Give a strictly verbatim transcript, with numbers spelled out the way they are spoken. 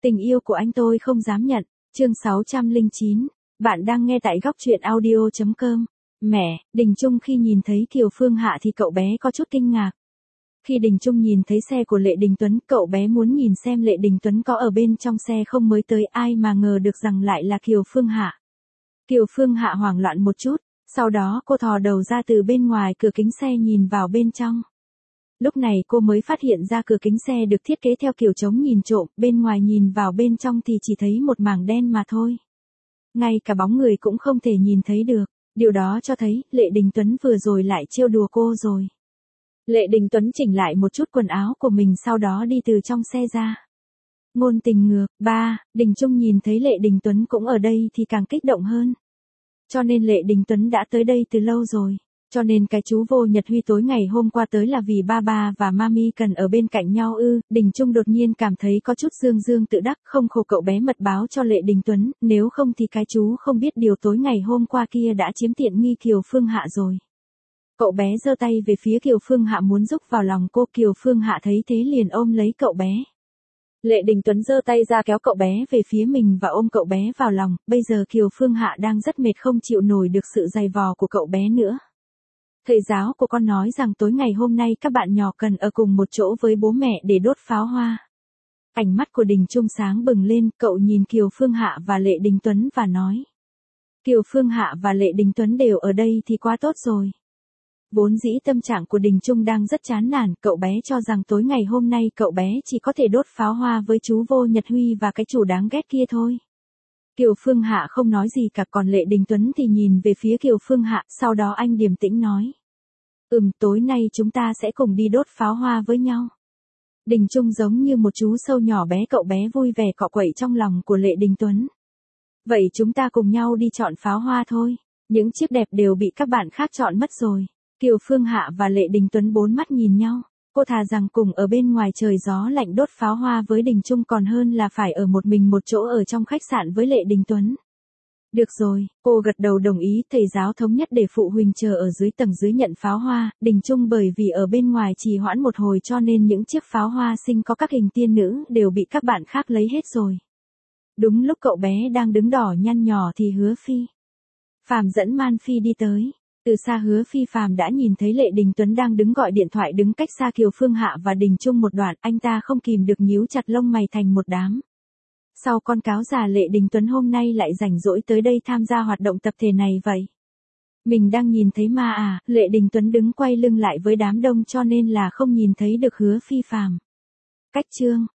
Tình yêu của anh tôi không dám nhận. Chương sáu trăm lẻ chín. Bạn đang nghe tại góc truyện audio chấm com. Mẹ, Đình Trung khi nhìn thấy Kiều Phương Hạ thì cậu bé có chút kinh ngạc. Khi Đình Trung nhìn thấy xe của Lệ Đình Tuấn, cậu bé muốn nhìn xem Lệ Đình Tuấn có ở bên trong xe không mới tới, ai mà ngờ được rằng lại là Kiều Phương Hạ. Kiều Phương Hạ hoảng loạn một chút, sau đó cô thò đầu ra từ bên ngoài cửa kính xe nhìn vào bên trong. Lúc này cô mới phát hiện ra cửa kính xe được thiết kế theo kiểu chống nhìn trộm, bên ngoài nhìn vào bên trong thì chỉ thấy một mảng đen mà thôi. Ngay cả bóng người cũng không thể nhìn thấy được, điều đó cho thấy Lệ Đình Tuấn vừa rồi lại trêu đùa cô rồi. Lệ Đình Tuấn chỉnh lại một chút quần áo của mình sau đó đi từ trong xe ra. Ngôn tình ngược, ba, Đình Trung nhìn thấy Lệ Đình Tuấn cũng ở đây thì càng kích động hơn. Cho nên Lệ Đình Tuấn đã tới đây từ lâu rồi. Cho nên cái chú Vô Nhật Huy tối ngày hôm qua tới là vì ba ba và mami cần ở bên cạnh nhau ư. Đình Trung đột nhiên cảm thấy có chút dương dương tự đắc, không khổ cậu bé mật báo cho Lệ Đình Tuấn, nếu không thì cái chú không biết điều tối ngày hôm qua kia đã chiếm tiện nghi Kiều Phương Hạ rồi. Cậu bé giơ tay về phía Kiều Phương Hạ muốn rúc vào lòng cô, Kiều Phương Hạ thấy thế liền ôm lấy cậu bé. Lệ Đình Tuấn giơ tay ra kéo cậu bé về phía mình và ôm cậu bé vào lòng, bây giờ Kiều Phương Hạ đang rất mệt không chịu nổi được sự dày vò của cậu bé nữa. Thầy giáo của con nói rằng tối ngày hôm nay các bạn nhỏ cần ở cùng một chỗ với bố mẹ để đốt pháo hoa. Ánh mắt của Đình Trung sáng bừng lên, cậu nhìn Kiều Phương Hạ và Lệ Đình Tuấn và nói. Kiều Phương Hạ và Lệ Đình Tuấn đều ở đây thì quá tốt rồi. Vốn dĩ tâm trạng của Đình Trung đang rất chán nản, cậu bé cho rằng tối ngày hôm nay cậu bé chỉ có thể đốt pháo hoa với chú Vô Nhật Huy và cái chủ đáng ghét kia thôi. Kiều Phương Hạ không nói gì cả, còn Lệ Đình Tuấn thì nhìn về phía Kiều Phương Hạ, sau đó anh điềm tĩnh nói. Ừm, tối nay chúng ta sẽ cùng đi đốt pháo hoa với nhau. Đình Trung giống như một chú sâu nhỏ bé, cậu bé vui vẻ cọ quậy trong lòng của Lệ Đình Tuấn. Vậy chúng ta cùng nhau đi chọn pháo hoa thôi, những chiếc đẹp đều bị các bạn khác chọn mất rồi. Kiều Phương Hạ và Lệ Đình Tuấn bốn mắt nhìn nhau, cô thà rằng cùng ở bên ngoài trời gió lạnh đốt pháo hoa với Đình Trung còn hơn là phải ở một mình một chỗ ở trong khách sạn với Lệ Đình Tuấn. Được rồi, cô gật đầu đồng ý, thầy giáo thống nhất để phụ huynh chờ ở dưới tầng dưới nhận pháo hoa. Đình Trung bởi vì ở bên ngoài trì hoãn một hồi cho nên những chiếc pháo hoa xinh có các hình tiên nữ đều bị các bạn khác lấy hết rồi. Đúng lúc cậu bé đang đứng đỏ nhăn nhỏ thì Hứa Phi Phàm dẫn Man Phi đi tới. Từ xa Hứa Phi Phàm đã nhìn thấy Lệ Đình Tuấn đang đứng gọi điện thoại đứng cách xa Kiều Phương Hạ và Đình Trung một đoạn, anh ta không kìm được nhíu chặt lông mày thành một đám. Sau con cáo già Lệ Đình Tuấn hôm nay lại rảnh rỗi tới đây tham gia hoạt động tập thể này vậy? Mình đang nhìn thấy ma à? Lệ Đình Tuấn đứng quay lưng lại với đám đông cho nên là không nhìn thấy được Hứa Phi Phàm. Cách chương